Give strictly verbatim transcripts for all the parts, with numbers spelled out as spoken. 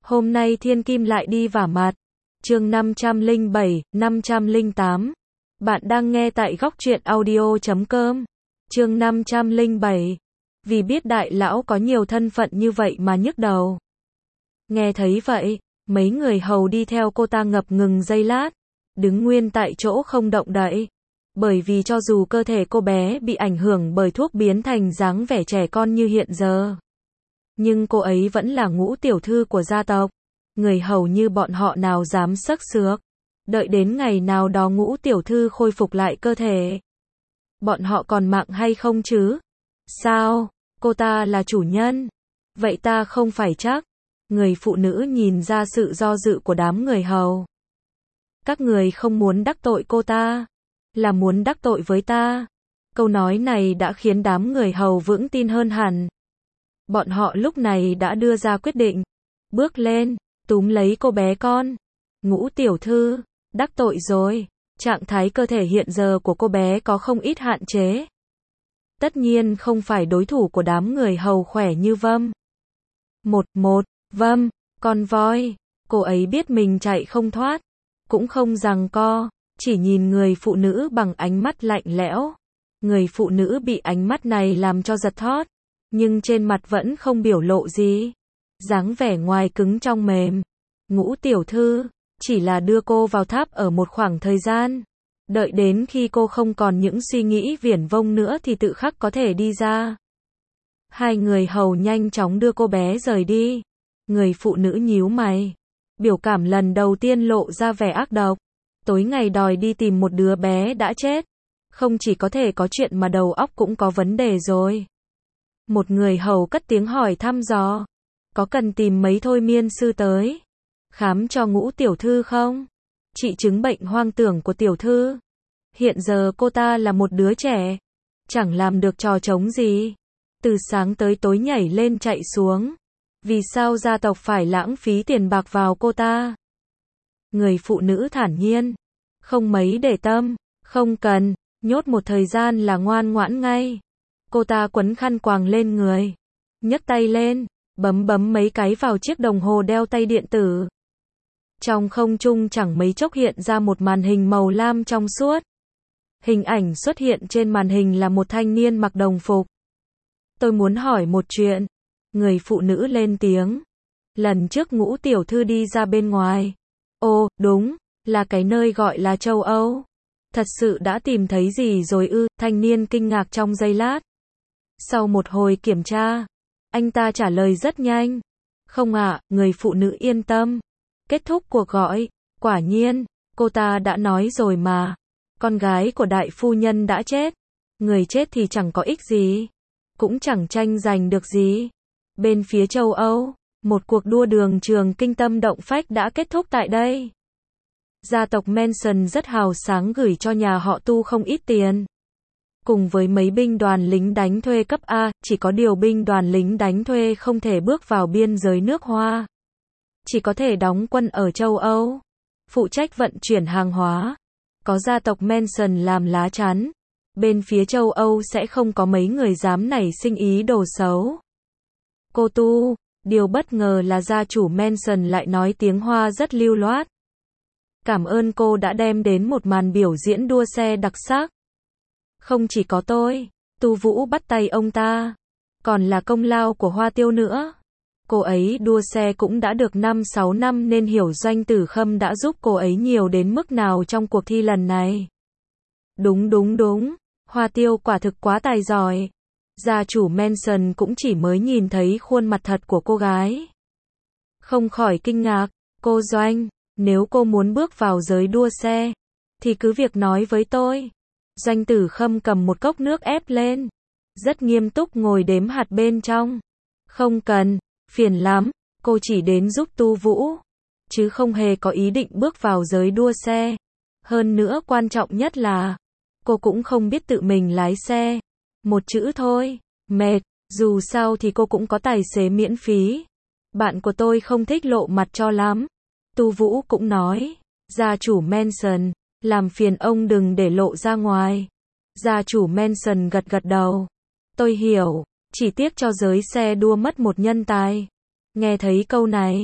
Hôm nay thiên kim lại đi vả mặt. Chương năm trăm lẻ bảy, năm trăm lẻ tám. Bạn đang nghe tại góc truyện audio chấm com. Chương năm trăm lẻ bảy. Vì biết đại lão có nhiều thân phận như vậy mà nhức đầu. Nghe thấy vậy, mấy người hầu đi theo cô ta ngập ngừng giây lát, đứng nguyên tại chỗ không động đậy. Bởi vì cho dù cơ thể cô bé bị ảnh hưởng bởi thuốc biến thành dáng vẻ trẻ con như hiện giờ, nhưng cô ấy vẫn là ngũ tiểu thư của gia tộc. Người hầu như bọn họ nào dám xấc xước. Đợi đến ngày nào đó ngũ tiểu thư khôi phục lại cơ thể, bọn họ còn mạng hay không chứ? Sao? Cô ta là chủ nhân. Vậy ta không phải chắc. Người phụ nữ nhìn ra sự do dự của đám người hầu. Các người không muốn đắc tội cô ta, là muốn đắc tội với ta. Câu nói này đã khiến đám người hầu vững tin hơn hẳn. Bọn họ lúc này đã đưa ra quyết định. Bước lên, túm lấy cô bé con. Ngũ tiểu thư, đắc tội rồi. Trạng thái cơ thể hiện giờ của cô bé có không ít hạn chế. Tất nhiên không phải đối thủ của đám người hầu khỏe như Vâm. Một, một, Vâm, con voi. Cô ấy biết mình chạy không thoát, cũng không giằng co, chỉ nhìn người phụ nữ bằng ánh mắt lạnh lẽo. Người phụ nữ bị ánh mắt này làm cho giật thót, nhưng trên mặt vẫn không biểu lộ gì. Dáng vẻ ngoài cứng trong mềm. Ngũ tiểu thư, chỉ là đưa cô vào tháp ở một khoảng thời gian. Đợi đến khi cô không còn những suy nghĩ viển vông nữa thì tự khắc có thể đi ra. Hai người hầu nhanh chóng đưa cô bé rời đi. Người phụ nữ nhíu mày. Biểu cảm lần đầu tiên lộ ra vẻ ác độc. Tối ngày đòi đi tìm một đứa bé đã chết. Không chỉ có thể có chuyện mà đầu óc cũng có vấn đề rồi. Một người hầu cất tiếng hỏi thăm dò. Có cần tìm mấy thôi miên sư tới khám cho ngũ tiểu thư không? Trị chứng bệnh hoang tưởng của tiểu thư. Hiện giờ cô ta là một đứa trẻ, chẳng làm được trò trống gì. Từ sáng tới tối nhảy lên chạy xuống. Vì sao gia tộc phải lãng phí tiền bạc vào cô ta? Người phụ nữ thản nhiên. Không mấy để tâm. Không cần, nhốt một thời gian là ngoan ngoãn ngay. Cô ta quấn khăn quàng lên người, nhấc tay lên, bấm bấm mấy cái vào chiếc đồng hồ đeo tay điện tử. Trong không trung chẳng mấy chốc hiện ra một màn hình màu lam trong suốt. Hình ảnh xuất hiện trên màn hình là một thanh niên mặc đồng phục. Tôi muốn hỏi một chuyện. Người phụ nữ lên tiếng. Lần trước ngũ tiểu thư đi ra bên ngoài. Ồ, đúng, là cái nơi gọi là châu Âu. Thật sự đã tìm thấy gì rồi ư? Thanh niên kinh ngạc trong giây lát. Sau một hồi kiểm tra, anh ta trả lời rất nhanh. Không ạ, người phụ nữ yên tâm. Kết thúc cuộc gọi, quả nhiên, cô ta đã nói rồi mà. Con gái của đại phu nhân đã chết. Người chết thì chẳng có ích gì, cũng chẳng tranh giành được gì. Bên phía châu Âu, một cuộc đua đường trường kinh tâm động phách đã kết thúc tại đây. Gia tộc Manson rất hào sáng gửi cho nhà họ Tu không ít tiền. Cùng với mấy binh đoàn lính đánh thuê cấp A, chỉ có điều binh đoàn lính đánh thuê không thể bước vào biên giới nước Hoa. Chỉ có thể đóng quân ở châu Âu, phụ trách vận chuyển hàng hóa. Có gia tộc Manson làm lá chắn, bên phía châu Âu sẽ không có mấy người dám nảy sinh ý đồ xấu. Cô Tu, điều bất ngờ là gia chủ Manson lại nói tiếng Hoa rất lưu loát. Cảm ơn cô đã đem đến một màn biểu diễn đua xe đặc sắc. Không chỉ có tôi, Tu Vũ bắt tay ông ta, còn là công lao của Hoa Tiêu nữa. Cô ấy đua xe cũng đã được năm sáu năm nên hiểu Doanh Tử Khâm đã giúp cô ấy nhiều đến mức nào trong cuộc thi lần này. Đúng đúng đúng, Hoa Tiêu quả thực quá tài giỏi. Gia chủ Manson cũng chỉ mới nhìn thấy khuôn mặt thật của cô gái, không khỏi kinh ngạc. Cô Doanh, nếu cô muốn bước vào giới đua xe, thì cứ việc nói với tôi. Doanh Tử Khâm cầm một cốc nước ép lên, rất nghiêm túc ngồi đếm hạt bên trong. Không cần, phiền lắm, cô chỉ đến giúp Tu Vũ, chứ không hề có ý định bước vào giới đua xe. Hơn nữa quan trọng nhất là, cô cũng không biết tự mình lái xe. Một chữ thôi, mệt, dù sao thì cô cũng có tài xế miễn phí. Bạn của tôi không thích lộ mặt cho lắm. Tu Vũ cũng nói, gia chủ Manson, làm phiền ông đừng để lộ ra ngoài. Gia chủ Manson gật gật đầu. Tôi hiểu, chỉ tiếc cho giới xe đua mất một nhân tài. Nghe thấy câu này,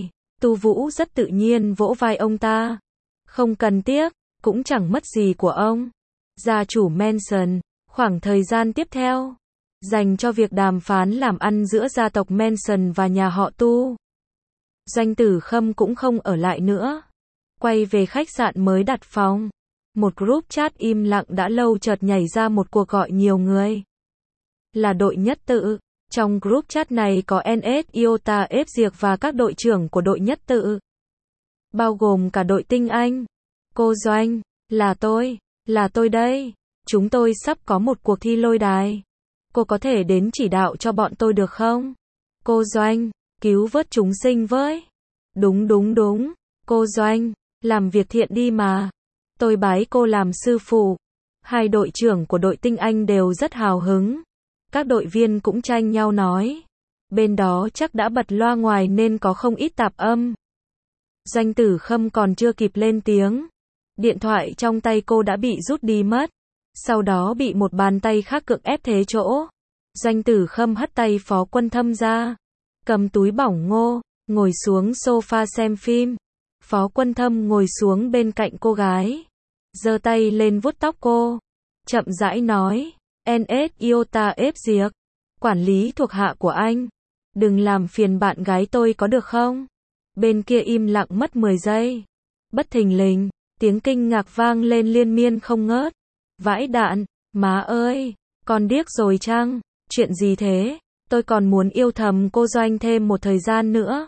Tu Vũ rất tự nhiên vỗ vai ông ta. Không cần tiếc, cũng chẳng mất gì của ông. Gia chủ Manson, khoảng thời gian tiếp theo, dành cho việc đàm phán làm ăn giữa gia tộc Manson và nhà họ Tu. Doanh Tử Khâm cũng không ở lại nữa. Quay về khách sạn mới đặt phòng. Một group chat im lặng đã lâu chợt nhảy ra một cuộc gọi nhiều người. Là đội nhất tự. Trong group chat này có en ét Iota ép Diệc và các đội trưởng của đội nhất tự. Bao gồm cả đội tinh anh. Cô Doanh, là tôi, là tôi đây. Chúng tôi sắp có một cuộc thi lôi đài. Cô có thể đến chỉ đạo cho bọn tôi được không? Cô Doanh, cứu vớt chúng sinh với. Đúng đúng đúng. Cô Doanh, làm việc thiện đi mà. Tôi bái cô làm sư phụ. Hai đội trưởng của đội tinh anh đều rất hào hứng. Các đội viên cũng tranh nhau nói. Bên đó chắc đã bật loa ngoài nên có không ít tạp âm. Doanh Tử Khâm còn chưa kịp lên tiếng. Điện thoại trong tay cô đã bị rút đi mất. Sau đó bị một bàn tay khác cưỡng ép thế chỗ. Doanh Tử Khâm hất tay Phó Quân Thâm ra. Cầm túi bỏng ngô, ngồi xuống sofa xem phim. Phó Quân Thâm ngồi xuống bên cạnh cô gái. Giơ tay lên vuốt tóc cô. Chậm rãi nói. en ét Iota ép Diệc. Quản lý thuộc hạ của anh. Đừng làm phiền bạn gái tôi có được không? Bên kia im lặng mất mười giây. Bất thình lình, tiếng kinh ngạc vang lên liên miên không ngớt. Vãi đạn, má ơi, con điếc rồi chăng? Chuyện gì thế? Tôi còn muốn yêu thầm cô Doanh thêm một thời gian nữa.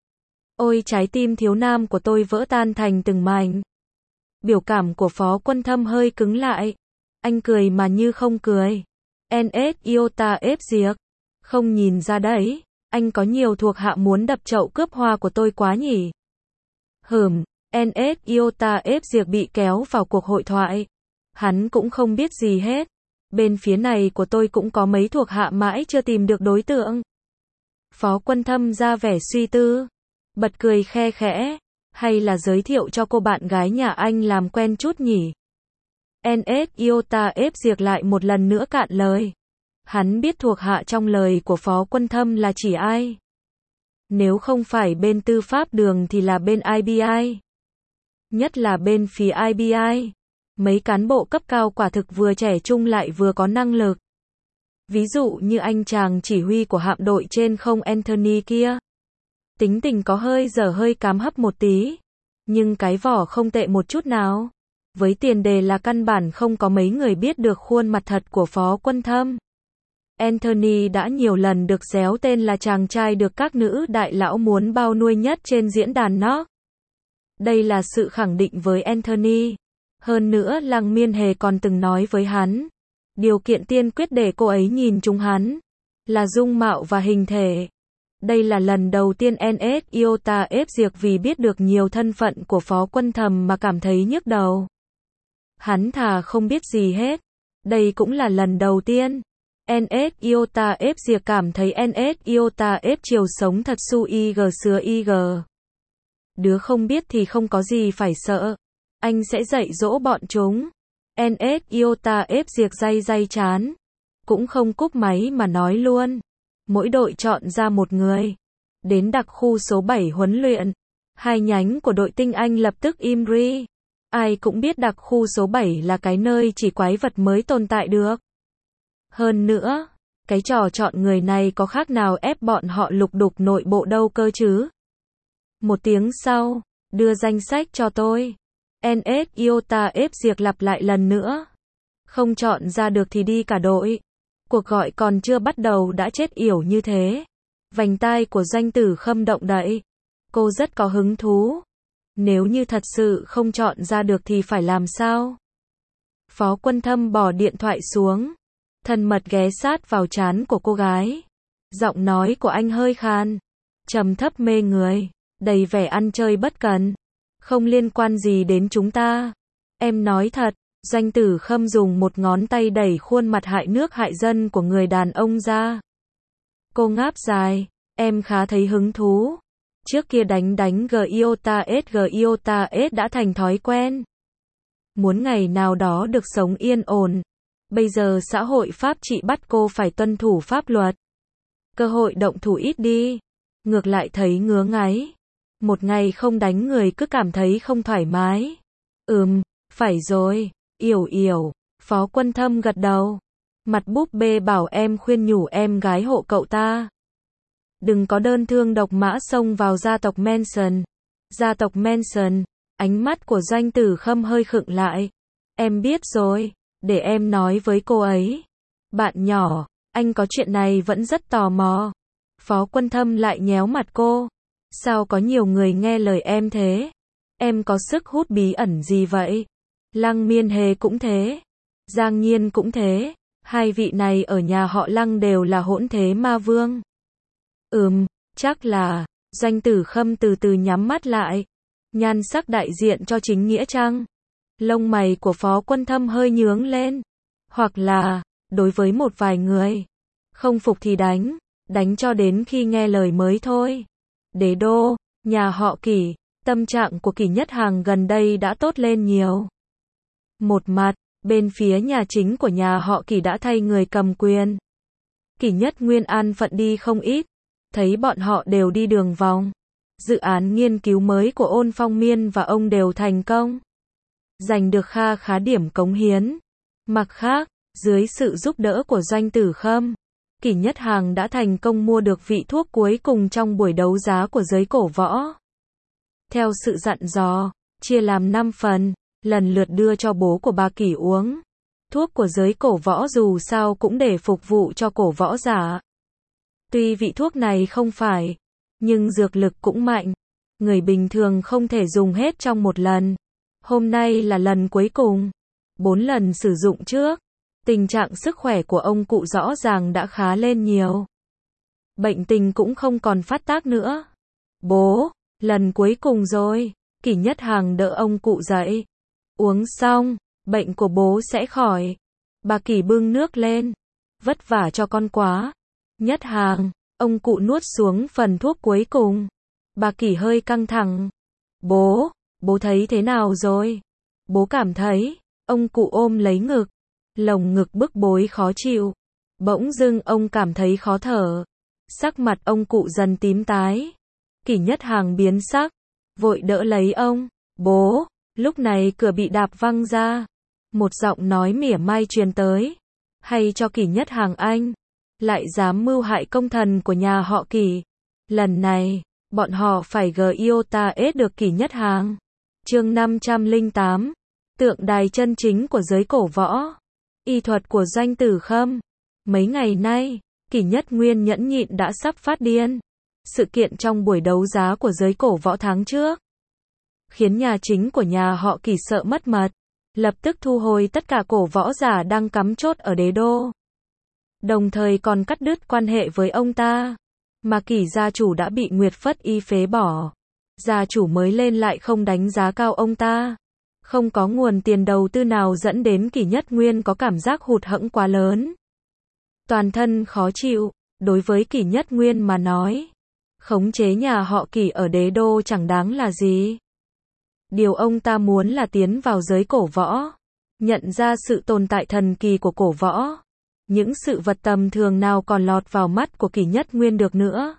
Ôi trái tim thiếu nam của tôi vỡ tan thành từng mảnh. Biểu cảm của Phó Quân Thâm hơi cứng lại. Anh cười mà như không cười. en ét Iota ép Diệc. Không nhìn ra đấy, anh có nhiều thuộc hạ muốn đập chậu cướp hoa của tôi quá nhỉ? Hừm, en ét Iota ép Diệc bị kéo vào cuộc hội thoại. Hắn cũng không biết gì hết. Bên phía này của tôi cũng có mấy thuộc hạ mãi chưa tìm được đối tượng. Phó Quân Thâm ra vẻ suy tư. Bật cười khe khẽ. Hay là giới thiệu cho cô bạn gái nhà anh làm quen chút nhỉ? en ét Iota ép Diệc lại một lần nữa cạn lời. Hắn biết thuộc hạ trong lời của Phó Quân Thâm là chỉ ai. Nếu không phải bên tư pháp đường thì là bên i bê i. Nhất là bên phía i bê i. Mấy cán bộ cấp cao quả thực vừa trẻ trung lại vừa có năng lực. Ví dụ như anh chàng chỉ huy của hạm đội trên không Anthony kia. Tính tình có hơi dở hơi cám hấp một tí. Nhưng cái vỏ không tệ một chút nào. Với tiền đề là căn bản không có mấy người biết được khuôn mặt thật của Phó Quân Thâm. Anthony đã nhiều lần được réo tên là chàng trai được các nữ đại lão muốn bao nuôi nhất trên diễn đàn nó. Đây là sự khẳng định với Anthony. Hơn nữa Lăng Miên Hề còn từng nói với hắn. Điều kiện tiên quyết để cô ấy nhìn trúng hắn là dung mạo và hình thể. Đây là lần đầu tiên en ét Iota ép Diệc vì biết được nhiều thân phận của Phó Quân Thâm mà cảm thấy nhức đầu. Hắn thà không biết gì hết. Đây cũng là lần đầu tiên. en ét Iota ép Diệc cảm thấy en ét Iota ép chiều sống thật su ig sứa ig. Đứa không biết thì không có gì phải sợ. Anh sẽ dạy dỗ bọn chúng. en ét Iota ép Diệc day day chán. Cũng không cúp máy mà nói luôn. Mỗi đội chọn ra một người. Đến đặc khu số bảy huấn luyện. Hai nhánh của đội tinh anh lập tức im ri. Ai cũng biết đặc khu số bảy là cái nơi chỉ quái vật mới tồn tại được. Hơn nữa, cái trò chọn người này có khác nào ép bọn họ lục đục nội bộ đâu cơ chứ. Một tiếng sau, đưa danh sách cho tôi. en ét Iota ép Diệc lặp lại lần nữa. Không chọn ra được thì đi cả đội. Cuộc gọi còn chưa bắt đầu đã chết yểu như thế. Vành tai của Doanh Tử Khâm động đậy. Cô rất có hứng thú. Nếu như thật sự không chọn ra được thì phải làm sao? Phó Quân Thâm bỏ điện thoại xuống. Thân mật ghé sát vào trán của cô gái. Giọng nói của anh hơi khan. Trầm thấp mê người. Đầy vẻ ăn chơi bất cần. Không liên quan gì đến chúng ta. Em nói thật. Doanh Tử Khâm dùng một ngón tay đẩy khuôn mặt hại nước hại dân của người đàn ông ra. Cô ngáp dài. Em khá thấy hứng thú. Trước kia đánh đánh Giota S Giota S đã thành thói quen. Muốn ngày nào đó được sống yên ổn. Bây giờ xã hội pháp trị bắt cô phải tuân thủ pháp luật. Cơ hội động thủ ít đi. Ngược lại thấy ngứa ngáy. Một ngày không đánh người cứ cảm thấy không thoải mái. Ừm, phải rồi, Yểu Yểu. Phó Quân Thâm gật đầu. Mặt búp bê bảo em khuyên nhủ em gái hộ cậu ta. Đừng có đơn thương độc mã xông vào gia tộc Manson. Gia tộc Manson, ánh mắt của Doanh Tử Khâm hơi khựng lại. Em biết rồi, để em nói với cô ấy. Bạn nhỏ, anh có chuyện này vẫn rất tò mò. Phó Quân Thâm lại nhéo mặt cô. Sao có nhiều người nghe lời em thế? Em có sức hút bí ẩn gì vậy? Lăng Miên Hề cũng thế. Giang Nhiên cũng thế. Hai vị này ở nhà họ Lăng đều là hỗn thế ma vương. Ừm, chắc là. Doanh Tử Khâm từ từ nhắm mắt lại. Nhan sắc đại diện cho chính nghĩa chăng? Lông mày của Phó Quân Thâm hơi nhướng lên. Hoặc là, đối với một vài người, không phục thì đánh, đánh cho đến khi nghe lời mới thôi. Đế đô, nhà họ Kỷ, tâm trạng của Kỷ Nhất Hằng gần đây đã tốt lên nhiều. Một mặt, bên phía nhà chính của nhà họ Kỷ đã thay người cầm quyền. Kỷ Nhất Nguyên an phận đi không ít, thấy bọn họ đều đi đường vòng. Dự án nghiên cứu mới của Ôn Phong Miên và ông đều thành công, giành được kha khá điểm cống hiến. Mặt khác, dưới sự giúp đỡ của Doanh Tử Khâm, Kỷ Nhất Hằng đã thành công mua được vị thuốc cuối cùng trong buổi đấu giá của giới cổ võ. Theo sự dặn dò, chia làm năm phần, lần lượt đưa cho bố của bà Kỷ uống. Thuốc của giới cổ võ dù sao cũng để phục vụ cho cổ võ giả. Tuy vị thuốc này không phải, nhưng dược lực cũng mạnh. Người bình thường không thể dùng hết trong một lần. Hôm nay là lần cuối cùng. Bốn lần sử dụng trước, tình trạng sức khỏe của ông cụ rõ ràng đã khá lên nhiều. Bệnh tình cũng không còn phát tác nữa. Bố, lần cuối cùng rồi. Kỷ Nhất Hằng đỡ ông cụ dậy. Uống xong, bệnh của bố sẽ khỏi. Bà Kỷ bưng nước lên. Vất vả cho con quá. Nhất Hằng, ông cụ nuốt xuống phần thuốc cuối cùng. Bà Kỷ hơi căng thẳng. Bố, bố thấy thế nào rồi? Bố cảm thấy, ông cụ ôm lấy ngực. Lồng ngực bức bối khó chịu. Bỗng dưng ông cảm thấy khó thở. Sắc mặt ông cụ dần tím tái. Kỷ Nhất Hằng biến sắc, vội đỡ lấy ông. Bố, lúc này cửa bị đạp văng ra. Một giọng nói mỉa mai truyền tới. Hay cho Kỷ Nhất Hằng anh, lại dám mưu hại công thần của nhà họ Kỷ. Lần này, bọn họ phải gờ iota ết được Kỷ Nhất Hằng. Chương năm trăm lẻ tám, tượng đài chân chính của giới cổ võ. Y thuật của Doanh Tử Khâm. Mấy ngày nay, Kỷ Nhất Nguyên nhẫn nhịn đã sắp phát điên. Sự kiện trong buổi đấu giá của giới cổ võ tháng trước khiến nhà chính của nhà họ Kỷ sợ mất mật, lập tức thu hồi tất cả cổ võ giả đang cắm chốt ở đế đô. Đồng thời còn cắt đứt quan hệ với ông ta. Mà Kỷ gia chủ đã bị Nguyệt Phất Y phế bỏ. Gia chủ mới lên lại không đánh giá cao ông ta. Không có nguồn tiền đầu tư nào dẫn đến Kỷ Nhất Nguyên có cảm giác hụt hẫng quá lớn. Toàn thân khó chịu, đối với Kỷ Nhất Nguyên mà nói. Khống chế nhà họ Kỷ ở đế đô chẳng đáng là gì. Điều ông ta muốn là tiến vào giới cổ võ. Nhận ra sự tồn tại thần kỳ của cổ võ. Những sự vật tầm thường nào còn lọt vào mắt của Kỷ Nhất Nguyên được nữa.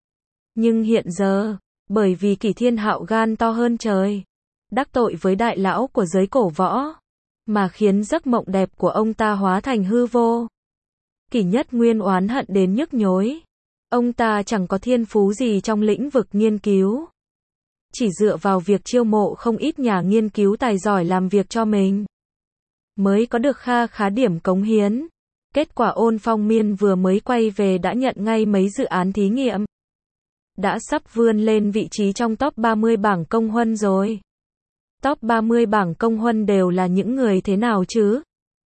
Nhưng hiện giờ, bởi vì Kỷ Thiên Hạo gan to hơn trời, đắc tội với đại lão của giới cổ võ, mà khiến giấc mộng đẹp của ông ta hóa thành hư vô. Kỷ Nhất Nguyên oán hận đến nhức nhối. Ông ta chẳng có thiên phú gì trong lĩnh vực nghiên cứu. Chỉ dựa vào việc chiêu mộ không ít nhà nghiên cứu tài giỏi làm việc cho mình, mới có được kha khá điểm cống hiến. Kết quả Ôn Phong Miên vừa mới quay về đã nhận ngay mấy dự án thí nghiệm. Đã sắp vươn lên vị trí trong top ba mươi bảng công huân rồi. Top ba mươi bảng công huân đều là những người thế nào chứ?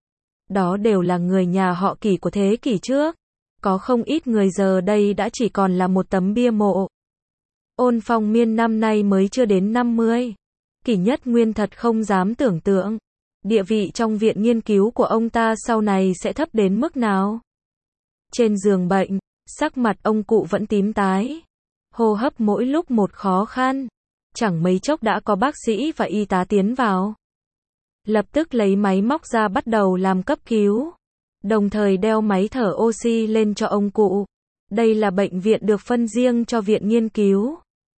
Đó đều là người nhà họ Kỷ của thế kỷ trước. Có không ít người giờ đây đã chỉ còn là một tấm bia mộ. Ôn Phong Miên năm nay mới chưa đến năm mươi. Kỷ Nhất Nguyên thật không dám tưởng tượng. Địa vị trong viện nghiên cứu của ông ta sau này sẽ thấp đến mức nào. Trên giường bệnh, sắc mặt ông cụ vẫn tím tái. Hô hấp mỗi lúc một khó khăn. Chẳng mấy chốc đã có bác sĩ và y tá tiến vào. Lập tức lấy máy móc ra bắt đầu làm cấp cứu. Đồng thời đeo máy thở oxy lên cho ông cụ. Đây là bệnh viện được phân riêng cho viện nghiên cứu.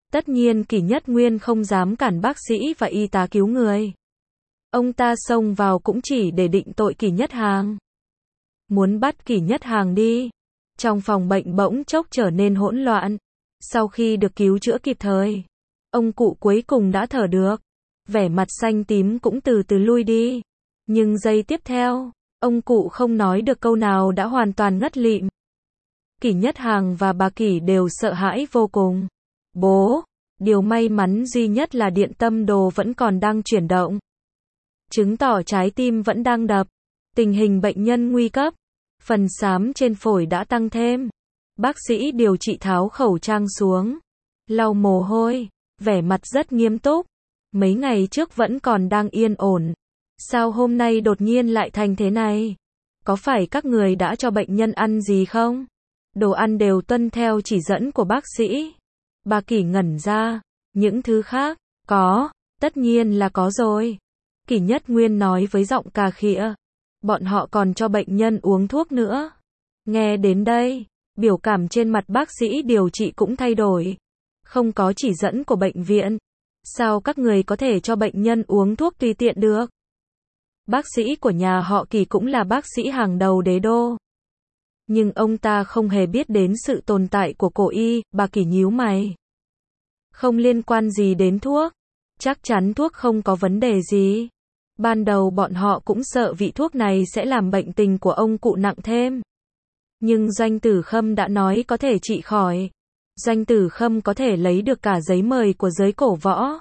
Tất nhiên Kỷ Nhất Nguyên không dám cản bác sĩ và y tá cứu người. Ông ta xông vào cũng chỉ để định tội Kỷ Nhất Hàng. Muốn bắt Kỷ Nhất Hàng đi. Trong phòng bệnh bỗng chốc trở nên hỗn loạn. Sau khi được cứu chữa kịp thời, ông cụ cuối cùng đã thở được. Vẻ mặt xanh tím cũng từ từ lui đi. Nhưng giây tiếp theo, ông cụ không nói được câu nào đã hoàn toàn ngất lịm. Kỷ Nhất Hàng và bà Kỷ đều sợ hãi vô cùng. Bố, điều may mắn duy nhất là điện tâm đồ vẫn còn đang chuyển động. Chứng tỏ trái tim vẫn đang đập. Tình hình bệnh nhân nguy cấp. Phần xám trên phổi đã tăng thêm. Bác sĩ điều trị tháo khẩu trang xuống. Lau mồ hôi. Vẻ mặt rất nghiêm túc. Mấy ngày trước vẫn còn đang yên ổn. Sao hôm nay đột nhiên lại thành thế này? Có phải các người đã cho bệnh nhân ăn gì không? Đồ ăn đều tuân theo chỉ dẫn của bác sĩ. Bà Kỷ ngẩn ra. Những thứ khác? Có. Tất nhiên là có rồi. Kỷ Nhất Nguyên nói với giọng cà khịa. Bọn họ còn cho bệnh nhân uống thuốc nữa. Nghe đến đây, biểu cảm trên mặt bác sĩ điều trị cũng thay đổi. Không có chỉ dẫn của bệnh viện. Sao các người có thể cho bệnh nhân uống thuốc tùy tiện được? Bác sĩ của nhà họ Kỷ cũng là bác sĩ hàng đầu đế đô. Nhưng ông ta không hề biết đến sự tồn tại của cổ y, bà Kỷ nhíu mày. Không liên quan gì đến thuốc. Chắc chắn thuốc không có vấn đề gì. Ban đầu bọn họ cũng sợ vị thuốc này sẽ làm bệnh tình của ông cụ nặng thêm. Nhưng Doanh Tử Khâm đã nói có thể trị khỏi. Doanh Tử Khâm có thể lấy được cả giấy mời của giới cổ võ.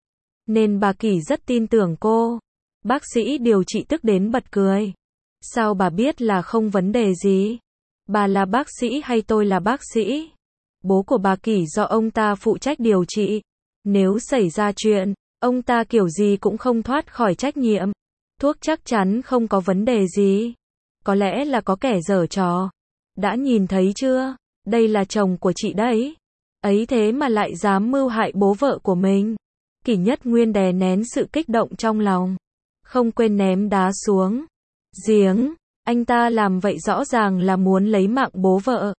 Nên bà Kỷ rất tin tưởng cô. Bác sĩ điều trị tức đến bật cười. Sao bà biết là không vấn đề gì? Bà là bác sĩ hay tôi là bác sĩ? Bố của bà Kỷ do ông ta phụ trách điều trị. Nếu xảy ra chuyện, ông ta kiểu gì cũng không thoát khỏi trách nhiệm. Thuốc chắc chắn không có vấn đề gì. Có lẽ là có kẻ giở trò. Đã nhìn thấy chưa? Đây là chồng của chị đấy. Ấy thế mà lại dám mưu hại bố vợ của mình. Kỷ Nhất Nguyên đè nén sự kích động trong lòng. Không quên ném đá xuống giếng. Anh ta làm vậy rõ ràng là muốn lấy mạng bố vợ.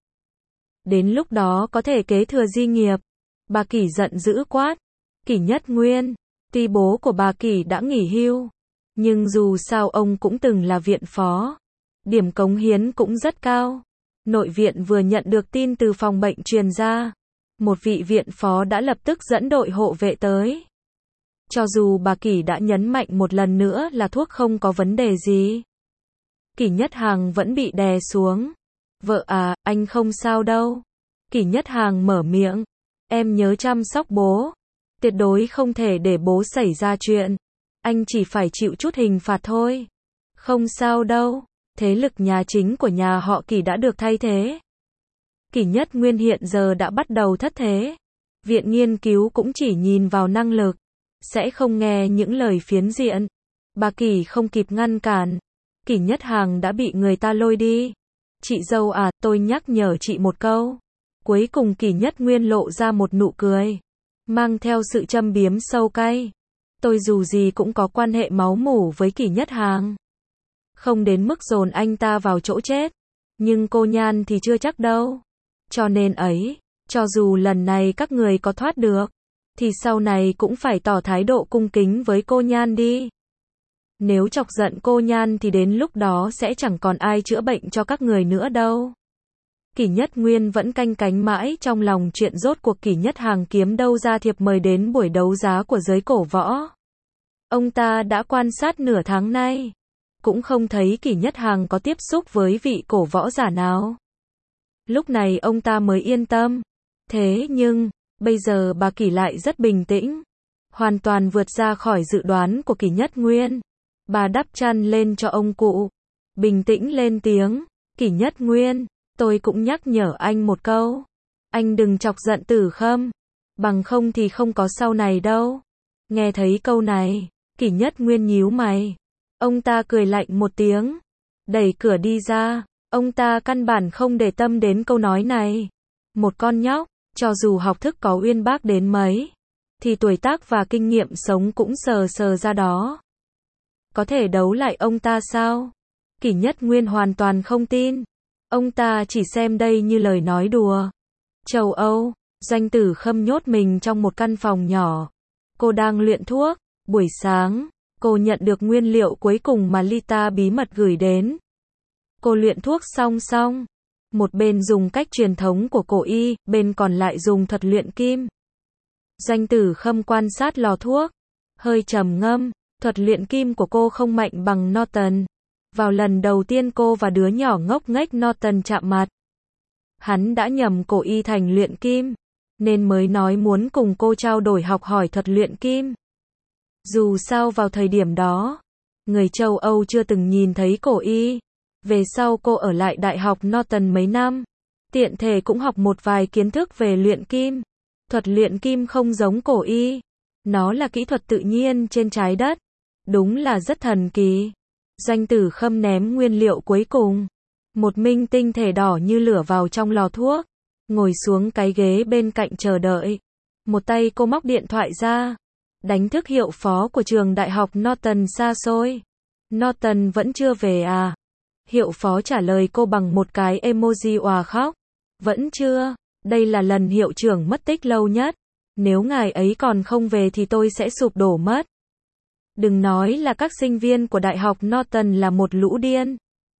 Đến lúc đó có thể kế thừa di nghiệp. Bà Kỷ giận dữ quát. Kỷ Nhất Nguyên, tuy bố của bà Kỷ đã nghỉ hưu, nhưng dù sao ông cũng từng là viện phó. Điểm cống hiến cũng rất cao. Nội viện vừa nhận được tin từ phòng bệnh truyền ra. Một vị viện phó đã lập tức dẫn đội hộ vệ tới. Cho dù bà Kỷ đã nhấn mạnh một lần nữa là thuốc không có vấn đề gì. Kỷ Nhất Hàng vẫn bị đè xuống. Vợ à, anh không sao đâu. Kỷ Nhất Hàng mở miệng. Em nhớ chăm sóc bố. Tuyệt đối không thể để bố xảy ra chuyện. Anh chỉ phải chịu chút hình phạt thôi. Không sao đâu. Thế lực nhà chính của nhà họ Kỷ đã được thay thế. Kỷ Nhất Nguyên hiện giờ đã bắt đầu thất thế. Viện nghiên cứu cũng chỉ nhìn vào năng lực. Sẽ không nghe những lời phiến diện. Bà Kỷ không kịp ngăn cản. Kỷ Nhất Hàng đã bị người ta lôi đi. Chị dâu à, tôi nhắc nhở chị một câu. Cuối cùng Kỷ Nhất Nguyên lộ ra một nụ cười. Mang theo sự châm biếm sâu cay. Tôi dù gì cũng có quan hệ máu mủ với Kỷ Nhất Hàng. Không đến mức dồn anh ta vào chỗ chết. Nhưng cô Nhan thì chưa chắc đâu. Cho nên ấy, cho dù lần này các người có thoát được, thì sau này cũng phải tỏ thái độ cung kính với cô Nhan đi. Nếu chọc giận cô Nhan thì đến lúc đó sẽ chẳng còn ai chữa bệnh cho các người nữa đâu. Kỷ Nhất Nguyên vẫn canh cánh mãi trong lòng chuyện rốt cuộc Kỷ Nhất Hàng kiếm đâu ra thiệp mời đến buổi đấu giá của giới cổ võ. Ông ta đã quan sát nửa tháng nay, cũng không thấy Kỷ Nhất Hàng có tiếp xúc với vị cổ võ giả nào. Lúc này ông ta mới yên tâm. Thế nhưng, bây giờ bà Kỷ lại rất bình tĩnh. Hoàn toàn vượt ra khỏi dự đoán của Kỷ Nhất Nguyên. Bà đắp chăn lên cho ông cụ. Bình tĩnh lên tiếng. Kỷ Nhất Nguyên, tôi cũng nhắc nhở anh một câu. Anh đừng chọc giận Tử Khâm. Bằng không thì không có sau này đâu. Nghe thấy câu này, Kỷ Nhất Nguyên nhíu mày. Ông ta cười lạnh một tiếng. Đẩy cửa đi ra. Ông ta căn bản không để tâm đến câu nói này. Một con nhóc, cho dù học thức có uyên bác đến mấy, thì tuổi tác và kinh nghiệm sống cũng sờ sờ ra đó. Có thể đấu lại ông ta sao? Kỷ Nhất Nguyên hoàn toàn không tin. Ông ta chỉ xem đây như lời nói đùa. Châu Âu, Doanh Tử Khâm nhốt mình trong một căn phòng nhỏ. Cô đang luyện thuốc. Buổi sáng, cô nhận được nguyên liệu cuối cùng mà Lita bí mật gửi đến. Cô luyện thuốc song song. Một bên dùng cách truyền thống của cổ y, bên còn lại dùng thuật luyện kim. Doanh Tử Khâm quan sát lò thuốc. Hơi trầm ngâm, thuật luyện kim của cô không mạnh bằng Norton. Vào lần đầu tiên cô và đứa nhỏ ngốc nghếch Norton chạm mặt, hắn đã nhầm cổ y thành luyện kim, nên mới nói muốn cùng cô trao đổi học hỏi thuật luyện kim. Dù sao vào thời điểm đó, người châu Âu chưa từng nhìn thấy cổ y. Về sau cô ở lại Đại học Norton mấy năm, tiện thể cũng học một vài kiến thức về luyện kim. Thuật luyện kim không giống cổ y, nó là kỹ thuật tự nhiên trên trái đất, đúng là rất thần kỳ. Doanh Tử Khâm ném nguyên liệu cuối cùng, một minh tinh thể đỏ như lửa vào trong lò thuốc, ngồi xuống cái ghế bên cạnh chờ đợi. Một tay cô móc điện thoại ra, đánh thức hiệu phó của trường đại học Norton xa xôi. Norton vẫn chưa về à? Hiệu phó trả lời cô bằng một cái emoji òa khóc. Vẫn chưa, đây là lần hiệu trưởng mất tích lâu nhất. Nếu ngài ấy còn không về thì tôi sẽ sụp đổ mất. Đừng nói là các sinh viên của Đại học Norton là một lũ điên.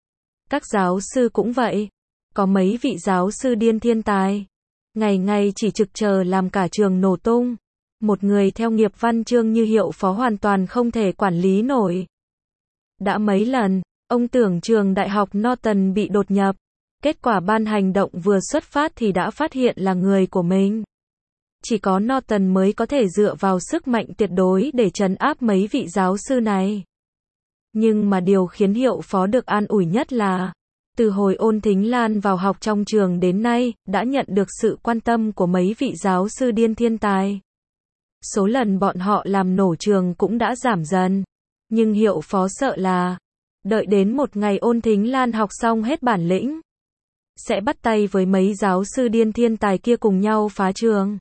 Các giáo sư cũng vậy. Có mấy vị giáo sư điên thiên tài. Ngày ngày chỉ trực chờ làm cả trường nổ tung. Một người theo nghiệp văn chương như hiệu phó hoàn toàn không thể quản lý nổi. Đã mấy lần, ông tưởng trường Đại học Norton bị đột nhập. Kết quả ban hành động vừa xuất phát thì đã phát hiện là người của mình. Chỉ có Norton mới có thể dựa vào sức mạnh tuyệt đối để trấn áp mấy vị giáo sư này. Nhưng mà điều khiến hiệu phó được an ủi nhất là, từ hồi Ôn Thính Lan vào học trong trường đến nay, đã nhận được sự quan tâm của mấy vị giáo sư điên thiên tài. Số lần bọn họ làm nổ trường cũng đã giảm dần. Nhưng hiệu phó sợ là, đợi đến một ngày Ôn Thính Lan học xong hết bản lĩnh, sẽ bắt tay với mấy giáo sư điên thiên tài kia cùng nhau phá trường.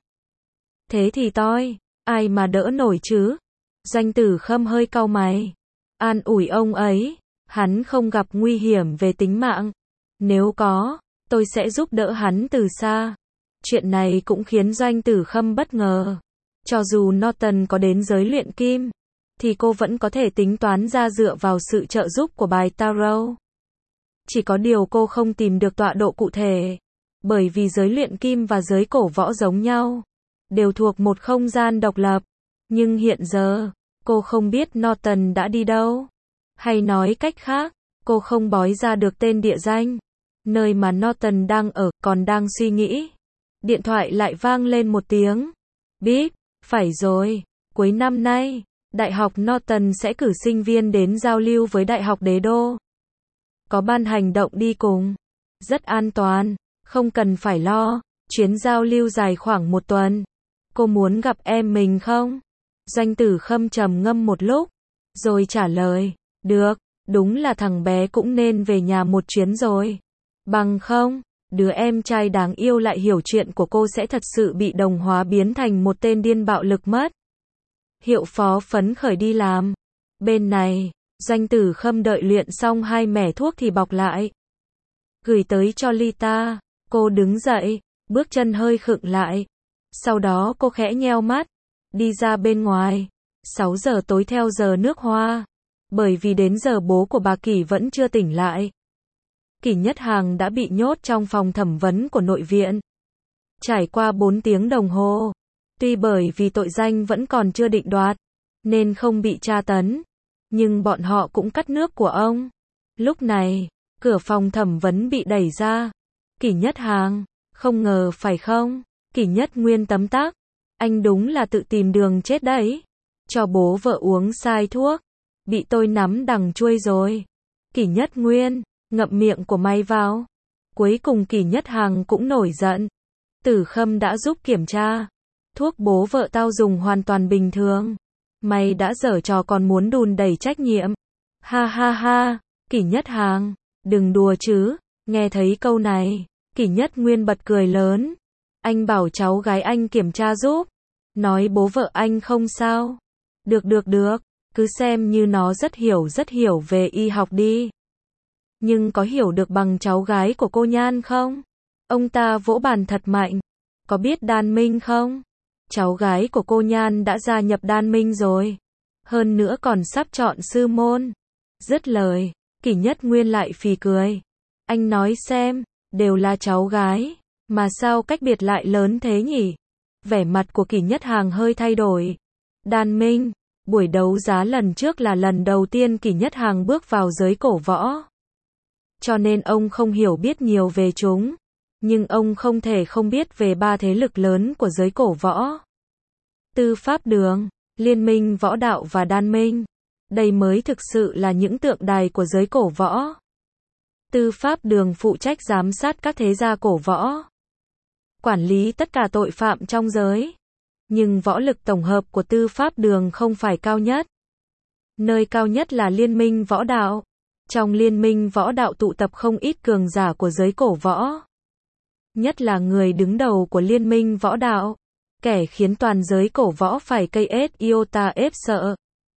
Thế thì toi, ai mà đỡ nổi chứ? Doanh Tử Khâm hơi cau mày. An ủi ông ấy, hắn không gặp nguy hiểm về tính mạng. Nếu có, tôi sẽ giúp đỡ hắn từ xa. Chuyện này cũng khiến Doanh Tử Khâm bất ngờ. Cho dù Norton có đến giới luyện kim, thì cô vẫn có thể tính toán ra dựa vào sự trợ giúp của bài tarot. Chỉ có điều cô không tìm được tọa độ cụ thể. Bởi vì giới luyện kim và giới cổ võ giống nhau, đều thuộc một không gian độc lập. Nhưng hiện giờ, cô không biết Norton đã đi đâu. Hay nói cách khác, cô không bói ra được tên địa danh, nơi mà Norton đang ở, còn đang suy nghĩ. Điện thoại lại vang lên một tiếng. Bíp, phải rồi, cuối năm nay, Đại học Norton sẽ cử sinh viên đến giao lưu với Đại học Đế Đô. Có ban hành động đi cùng. Rất an toàn, không cần phải lo. Chuyến giao lưu dài khoảng một tuần. Cô muốn gặp em mình không? Doanh Tử Khâm trầm ngâm một lúc, rồi trả lời, được, đúng là thằng bé cũng nên về nhà một chuyến rồi. Bằng không, đứa em trai đáng yêu lại hiểu chuyện của cô sẽ thật sự bị đồng hóa biến thành một tên điên bạo lực mất. Hiệu phó phấn khởi đi làm. Bên này, Doanh Tử Khâm đợi luyện xong hai mẻ thuốc thì bọc lại. Gửi tới cho Lita. Cô đứng dậy, bước chân hơi khựng lại. Sau đó cô khẽ nheo mắt, đi ra bên ngoài. sáu giờ tối theo giờ nước Hoa. Bởi vì đến giờ bố của bà Kỷ vẫn chưa tỉnh lại. Kỷ Nhất Hàng đã bị nhốt trong phòng thẩm vấn của nội viện. Trải qua bốn tiếng đồng hồ. Tuy bởi vì tội danh vẫn còn chưa định đoạt, nên không bị tra tấn. Nhưng bọn họ cũng cắt nước của ông. Lúc này, cửa phòng thẩm vấn bị đẩy ra. Kỷ Nhất Hàng, không ngờ phải không? Kỷ Nhất Nguyên tấm tắc. Anh đúng là tự tìm đường chết đấy. Cho bố vợ uống sai thuốc. Bị tôi nắm đằng chuôi rồi. Kỷ Nhất Nguyên, ngậm miệng của mày vào. Cuối cùng Kỷ Nhất Hàng cũng nổi giận. Tử Khâm đã giúp kiểm tra. Thuốc bố vợ tao dùng hoàn toàn bình thường. Mày đã giở trò còn muốn đùn đẩy trách nhiệm. Ha ha ha, Kỷ Nhất Hàng, đừng đùa chứ. Nghe thấy câu này, Kỷ Nhất Nguyên bật cười lớn. Anh bảo cháu gái anh kiểm tra giúp. Nói bố vợ anh không sao. Được được được, cứ xem như nó rất hiểu rất hiểu về y học đi. Nhưng có hiểu được bằng cháu gái của cô Nhan không? Ông ta vỗ bàn thật mạnh. có biết Đan Minh không? Cháu gái của cô Nhan đã gia nhập Đan Minh rồi. Hơn nữa còn sắp chọn sư môn. Dứt lời, Kỷ Nhất Nguyên lại phì cười. Anh nói xem, đều là cháu gái, mà sao cách biệt lại lớn thế nhỉ? Vẻ mặt của Kỷ Nhất Hàng hơi thay đổi. Đan Minh, buổi đấu giá lần trước là lần đầu tiên Kỷ Nhất Hàng bước vào giới cổ võ. Cho nên ông không hiểu biết nhiều về chúng. Nhưng ông không thể không biết về ba thế lực lớn của giới cổ võ. Tư Pháp Đường, Liên minh Võ Đạo và Đan Minh. Đây mới thực sự là những tượng đài của giới cổ võ. Tư Pháp Đường phụ trách giám sát các thế gia cổ võ. Quản lý tất cả tội phạm trong giới. Nhưng võ lực tổng hợp của Tư Pháp Đường không phải cao nhất. Nơi cao nhất là Liên minh Võ Đạo. Trong Liên minh Võ Đạo tụ tập không ít cường giả của giới cổ võ. Nhất là người đứng đầu của Liên minh Võ Đạo. Kẻ khiến toàn giới cổ võ phải cây ết iota ép sợ.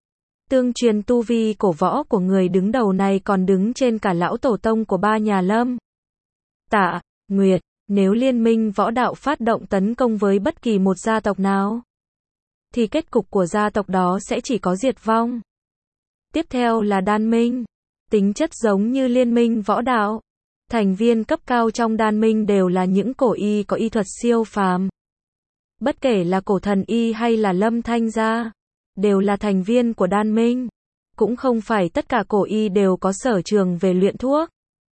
Tương truyền tu vi cổ võ của người đứng đầu này còn đứng trên cả lão tổ tông của ba nhà Lâm, Tạ, Nguyệt. Nếu Liên minh Võ Đạo phát động tấn công với bất kỳ một gia tộc nào, thì kết cục của gia tộc đó sẽ chỉ có diệt vong. Tiếp theo là Đan Minh. Tính chất giống như Liên minh Võ Đạo. Thành viên cấp cao trong Đan Minh đều là những cổ y có y thuật siêu phàm. Bất kể là cổ thần y hay là Lâm Thanh gia, đều là thành viên của Đan Minh. Cũng không phải tất cả cổ y đều có sở trường về luyện thuốc.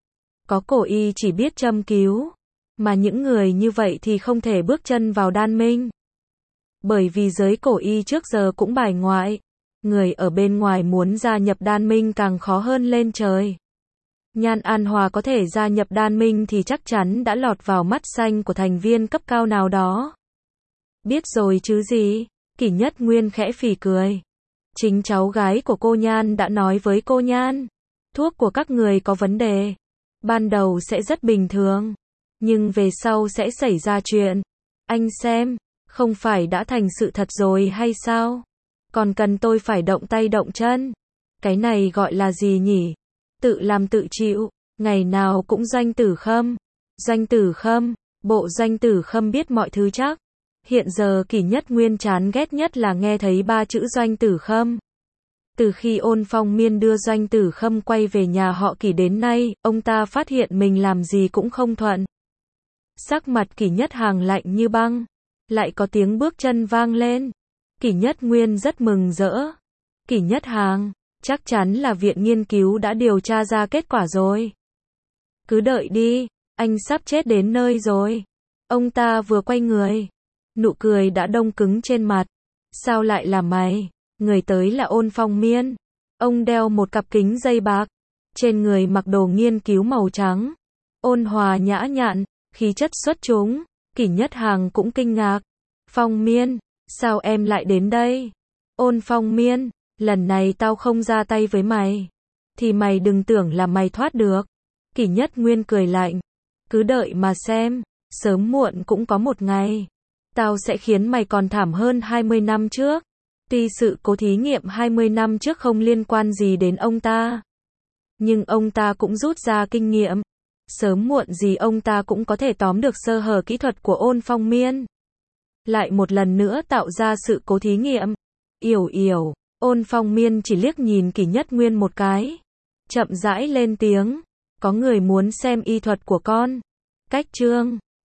Có cổ y chỉ biết châm cứu, mà những người như vậy thì không thể bước chân vào Đan Minh. Bởi vì giới cổ y trước giờ cũng bài ngoại. Người ở bên ngoài muốn gia nhập Đan Minh càng khó hơn lên trời. Nhan An Hòa có thể gia nhập Đan Minh thì chắc chắn đã lọt vào mắt xanh của thành viên cấp cao nào đó. Biết rồi chứ gì? Kỷ Nhất Nguyên khẽ phì cười. Chính cháu gái của cô Nhan đã nói với cô Nhan. Thuốc của các người có vấn đề. Ban đầu sẽ rất bình thường. Nhưng về sau sẽ xảy ra chuyện. Anh xem, không phải đã thành sự thật rồi hay sao? Còn cần tôi phải động tay động chân. Cái này gọi là gì nhỉ? Tự làm tự chịu. Ngày nào cũng Doanh Tử Khâm. Doanh Tử Khâm, bộ Doanh Tử Khâm biết mọi thứ chắc. Hiện giờ Kỷ Nhất Nguyên chán ghét nhất là nghe thấy ba chữ Doanh Tử Khâm. Từ khi Ôn Phong Miên đưa Doanh Tử Khâm quay về nhà họ Kỷ đến nay, ông ta phát hiện mình làm gì cũng không thuận. Sắc mặt Kỷ Nhất Hàng lạnh như băng. Lại có tiếng bước chân vang lên. Kỷ Nhất Nguyên rất mừng rỡ. Kỷ Nhất Hàng, chắc chắn là viện nghiên cứu đã điều tra ra kết quả rồi. Cứ đợi đi, anh sắp chết đến nơi rồi. Ông ta vừa quay người. Nụ cười đã đông cứng trên mặt. Sao lại là mày? Người tới là Ôn Phong Miên. Ông đeo một cặp kính dây bạc. Trên người mặc đồ nghiên cứu màu trắng. Ôn hòa nhã nhặn, khí chất xuất chúng. Kỷ Nhất Hàng cũng kinh ngạc. Phong Miên, sao em lại đến đây? Ôn Phong Miên, lần này tao không ra tay với mày. Thì mày đừng tưởng là mày thoát được. Kỷ Nhất Nguyên cười lạnh. Cứ đợi mà xem, sớm muộn cũng có một ngày. Tao sẽ khiến mày còn thảm hơn hai mươi năm trước. Tuy sự cố thí nghiệm hai mươi năm trước không liên quan gì đến ông ta. Nhưng ông ta cũng rút ra kinh nghiệm. Sớm muộn gì ông ta cũng có thể tóm được sơ hở kỹ thuật của Ôn Phong Miên. Lại một lần nữa tạo ra sự cố thí nghiệm. Yểu yểu, Ôn Phong Miên chỉ liếc nhìn Kỷ Nhất Nguyên một cái. Chậm rãi lên tiếng. Có người muốn xem y thuật của con. Cách chương